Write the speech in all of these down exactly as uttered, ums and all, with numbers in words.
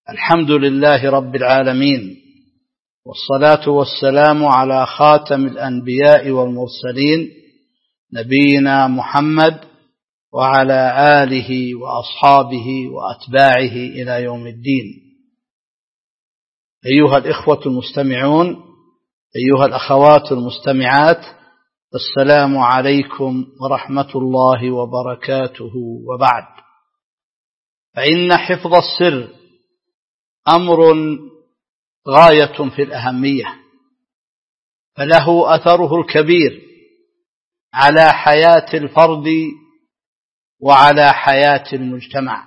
الحمد لله رب العالمين، والصلاة والسلام على خاتم الأنبياء والمرسلين نبينا محمد وعلى آله وأصحابه وأتباعه إلى يوم الدين. أيها الإخوة المستمعون، أيها الأخوات المستمعات، السلام عليكم ورحمة الله وبركاته. وبعد، فإن حفظ السر أمر غاية في الأهمية، فله أثره الكبير على حياة الفرد وعلى حياة المجتمع،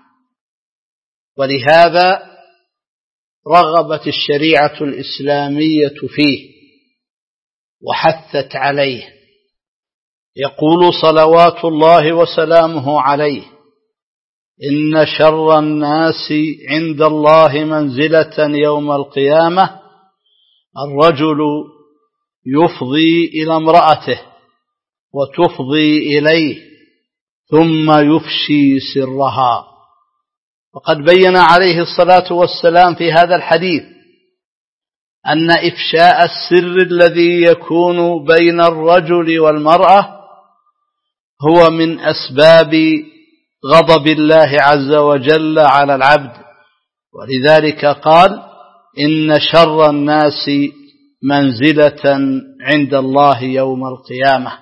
ولهذا رغبت الشريعة الإسلامية فيه وحثت عليه. يقول صلوات الله وسلامه عليه: إن شر الناس عند الله منزلة يوم القيامة الرجل يفضي إلى امرأته وتفضي إليه ثم يفشي سرها. وقد بين عليه الصلاة والسلام في هذا الحديث أن إفشاء السر الذي يكون بين الرجل والمرأة هو من أسباب غضب الله عز وجل على العبد، ولذلك قال: إن شر الناس منزلة عند الله يوم القيامة.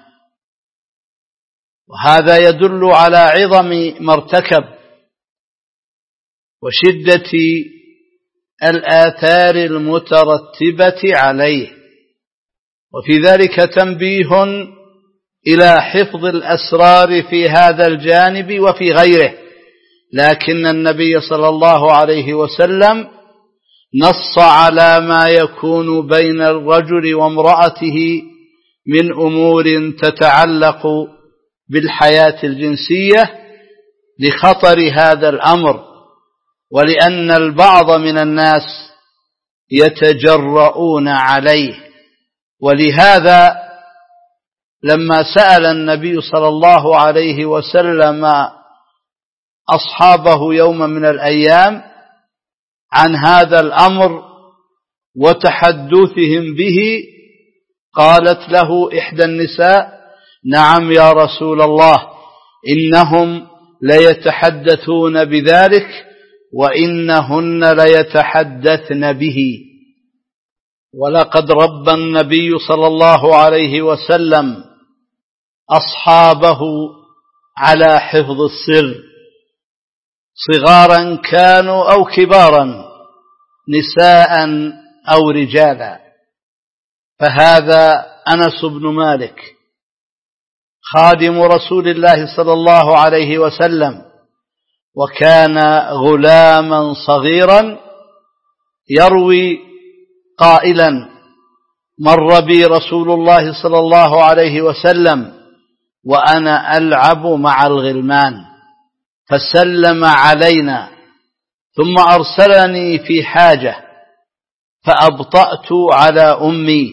وهذا يدل على عظم ما ارتكب وشدة الآثار المترتبة عليه، وفي ذلك تنبيه إلى حفظ الأسرار في هذا الجانب وفي غيره. لكن النبي صلى الله عليه وسلم نص على ما يكون بين الرجل وامرأته من أمور تتعلق بالحياة الجنسية لخطر هذا الأمر، ولأن البعض من الناس يتجرؤون عليه. ولهذا لما سأل النبي صلى الله عليه وسلم أصحابه يوم من الأيام عن هذا الأمر وتحدثهم به، قالت له إحدى النساء: نعم يا رسول الله، إنهم ليتحدثون بذلك وإنهن ليتحدثن به. ولقد ربى النبي صلى الله عليه وسلم أصحابه على حفظ السر، صغارا كانوا أو كبارا، نساء أو رجالا. فهذا أنس بن مالك خادم رسول الله صلى الله عليه وسلم، وكان غلاما صغيرا، يروي قائلا: مر بي رسول الله صلى الله عليه وسلم وأنا ألعب مع الغلمان فسلم علينا ثم أرسلني في حاجة فأبطأت على أمي،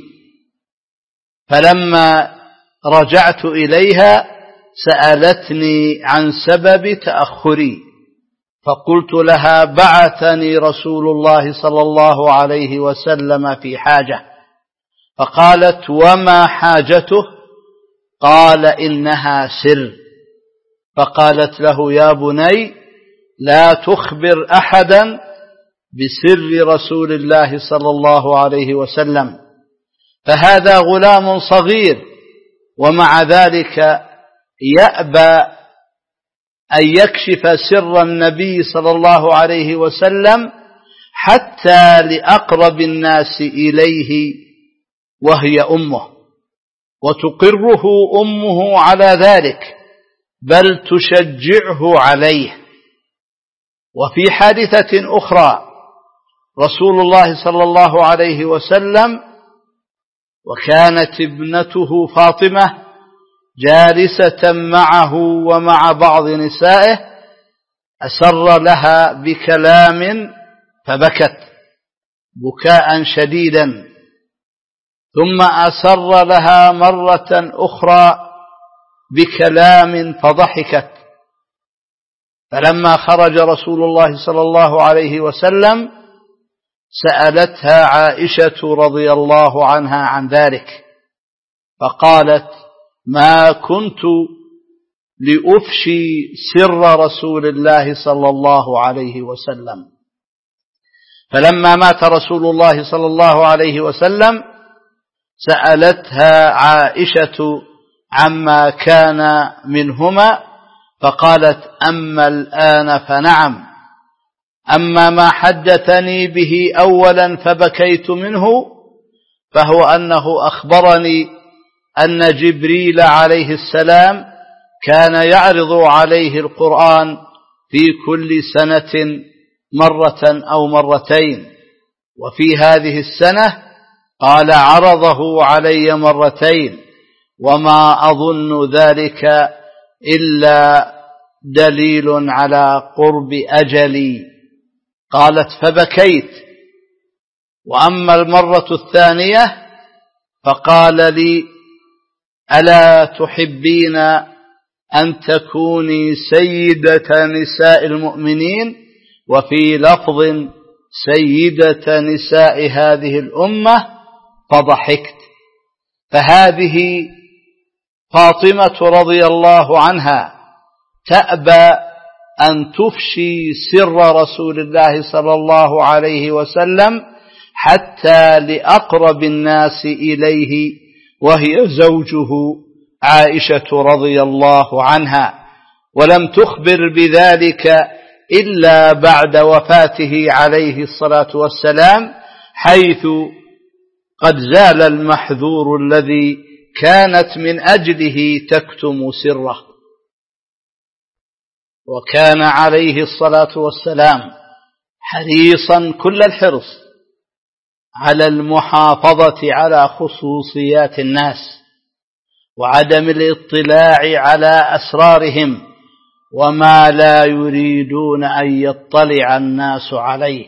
فلما رجعت إليها سألتني عن سبب تأخري، فقلت لها: بعثني رسول الله صلى الله عليه وسلم في حاجة. فقالت: وما حاجته؟ قال: إنها سر. فقالت له: يا بني، لا تخبر أحدا بسر رسول الله صلى الله عليه وسلم. فهذا غلام صغير، ومع ذلك يأبى أن يكشف سر النبي صلى الله عليه وسلم حتى لأقرب الناس إليه وهي أمه، وتقره أمه على ذلك، بل تشجعه عليه. وفي حادثة أخرى رسول الله صلى الله عليه وسلم وكانت ابنته فاطمة جالسة معه ومع بعض نسائه، أسر لها بكلام فبكت بكاء شديدا، ثم أسر لها مرة أخرى بكلام فضحكت، فلما خرج رسول الله صلى الله عليه وسلم سألتها عائشة رضي الله عنها عن ذلك، فقالت: ما كنت لأفشي سر رسول الله صلى الله عليه وسلم. فلما مات رسول الله صلى الله عليه وسلم سألتها عائشة عما كان منهما، فقالت: أما الآن فنعم، أما ما حدثني به أولا فبكيت منه فهو أنه أخبرني أن جبريل عليه السلام كان يعرض عليه القرآن في كل سنة مرة أو مرتين، وفي هذه السنة قال عرضه علي مرتين، وما أظن ذلك إلا دليل على قرب أجلي. قالت: فبكيت. وأما المرة الثانية فقال لي: ألا تحبين أن تكوني سيدة نساء المؤمنين، وفي لفظ سيدة نساء هذه الأمة؟ فضحكت. فهذه فاطمة رضي الله عنها تأبى أن تفشي سر رسول الله صلى الله عليه وسلم حتى لأقرب الناس إليه، وهي زوجه عائشة رضي الله عنها، ولم تخبر بذلك إلا بعد وفاته عليه الصلاة والسلام، حيث قد زال المحذور الذي كانت من أجله تكتم سره. وكان عليه الصلاة والسلام حريصا كل الحرص على المحافظة على خصوصيات الناس وعدم الاطلاع على أسرارهم وما لا يريدون أن يطلع الناس عليه،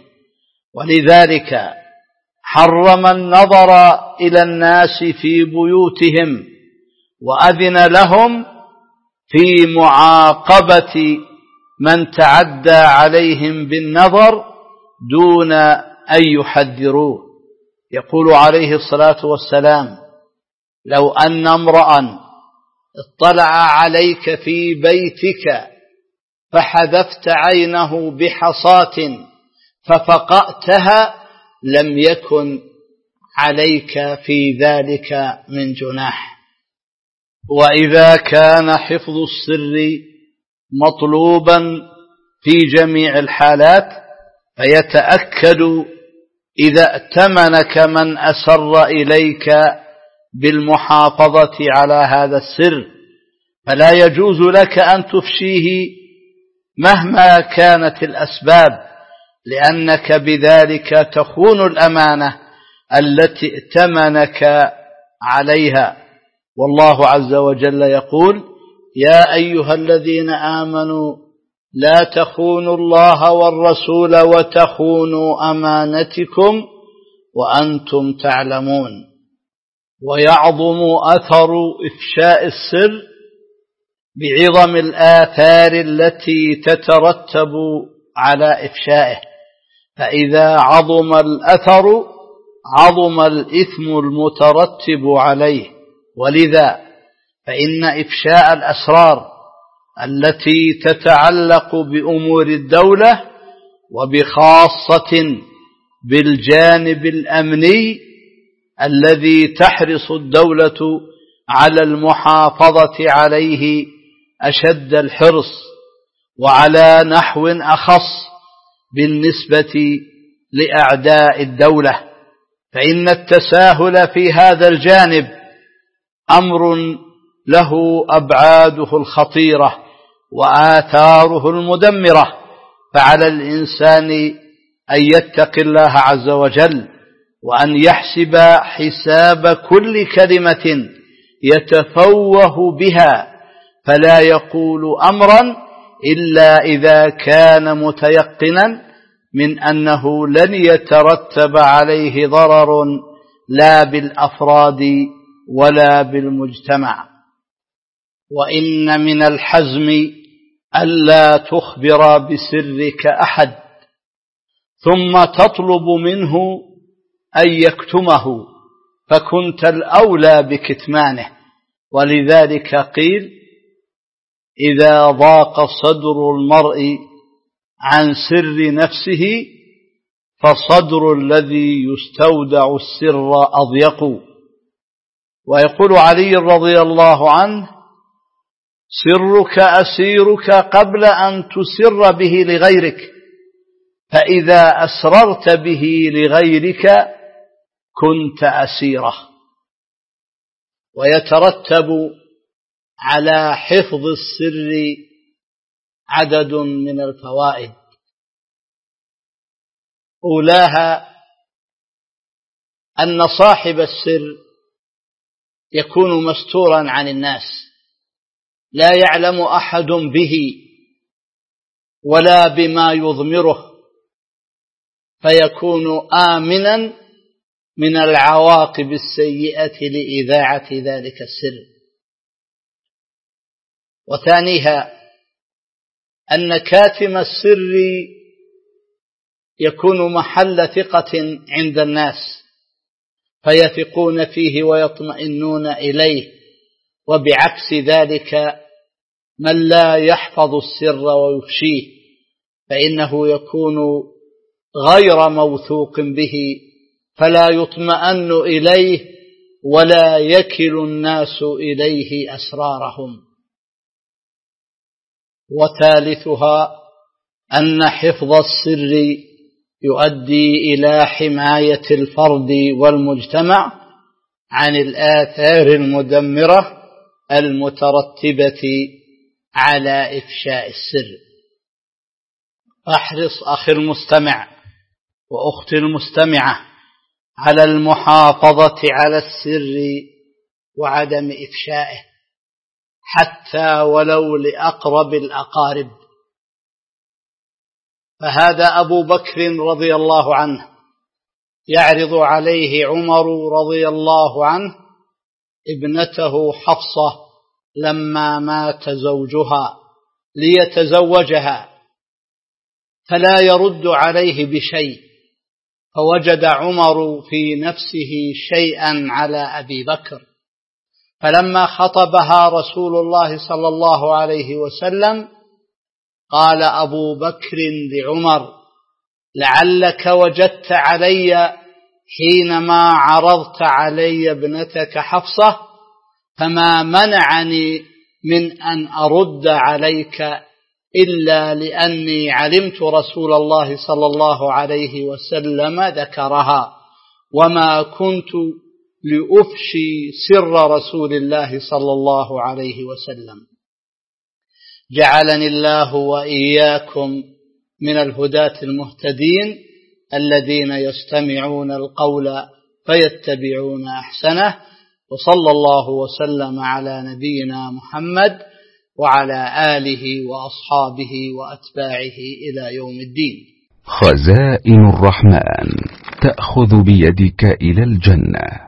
ولذلك حرم النظر إلى الناس في بيوتهم، وأذن لهم في معاقبة من تعدى عليهم بالنظر دون أن يحذروه. يقول عليه الصلاة والسلام: لو أن امرأ اطلع عليك في بيتك فحذفت عينه بحصاة ففقأتها لم يكن عليك في ذلك من جناح. وإذا كان حفظ السر مطلوبا في جميع الحالات فيتأكد إذا ائتمنك من أسر إليك بالمحافظة على هذا السر، فلا يجوز لك أن تفشيه مهما كانت الأسباب، لأنك بذلك تخون الأمانة التي ائتمنك عليها. والله عز وجل يقول: يا أيها الذين آمنوا لا تخونوا الله والرسول وتخونوا أمانتكم وأنتم تعلمون. ويعظم أثر إفشاء السر بعظم الآثار التي تترتب على إفشائه، فإذا عظم الأثر عظم الإثم المترتب عليه. ولذا فإن إفشاء الأسرار التي تتعلق بأمور الدولة وبخاصة بالجانب الأمني الذي تحرص الدولة على المحافظة عليه أشد الحرص، وعلى نحو أخص بالنسبة لأعداء الدولة، فإن التساهل في هذا الجانب أمر له أبعاده الخطيرة وآثاره المدمرة، فعلى الإنسان أن يتقي الله عز وجل وأن يحسب حساب كل كلمة يتفوه بها، فلا يقول أمرا إلا إذا كان متيقنا من أنه لن يترتب عليه ضرر لا بالأفراد ولا بالمجتمع. وإن من الحزم ألا تخبر بسرك أحد ثم تطلب منه أن يكتمه، فكنت الأولى بكتمانه. ولذلك قيل: إذا ضاق صدر المرء عن سر نفسه فصدر الذي يستودع السر أضيق. ويقول علي رضي الله عنه: سرك أسيرك قبل أن تسر به لغيرك، فإذا أسررت به لغيرك كنت أسيره. ويترتب على حفظ السر عدد من الفوائد، أولاها أن صاحب السر يكون مستورا عن الناس، لا يعلم أحد به ولا بما يضمره، فيكون آمنا من العواقب السيئة لإذاعة ذلك السر. وثانيها أن كاتم السر يكون محل ثقة عند الناس، فيثقون فيه ويطمئنون إليه، وبعكس ذلك من لا يحفظ السر ويفشيه فإنه يكون غير موثوق به، فلا يطمئن إليه ولا يكل الناس إليه أسرارهم. وثالثها أن حفظ السر يؤدي إلى حماية الفرد والمجتمع عن الآثار المدمرة المترتبة على إفشاء السر. احرص أخي المستمع وأختي المستمعة على المحافظة على السر وعدم إفشائه، حتى ولو لأقرب الأقارب. فهذا أبو بكر رضي الله عنه يعرض عليه عمر رضي الله عنه ابنته حفصة لما مات زوجها ليتزوجها، فلا يرد عليه بشيء، فوجد عمر في نفسه شيئا على أبي بكر، فلما خطبها رسول الله صلى الله عليه وسلم قال أبو بكر لعمر: لعلك وجدت علي حينما عرضت علي ابنتك حفصة، فما منعني من أن أرد عليك إلا لأني علمت رسول الله صلى الله عليه وسلم ذكرها، وما كنت لأفشي سر رسول الله صلى الله عليه وسلم. جعلني الله وإياكم من الهداة المهتدين الذين يستمعون القول فيتبعون أحسنه. وصلى الله وسلم على نبينا محمد وعلى آله وأصحابه وأتباعه إلى يوم الدين. خزائن الرحمن تأخذ بيدك إلى الجنة.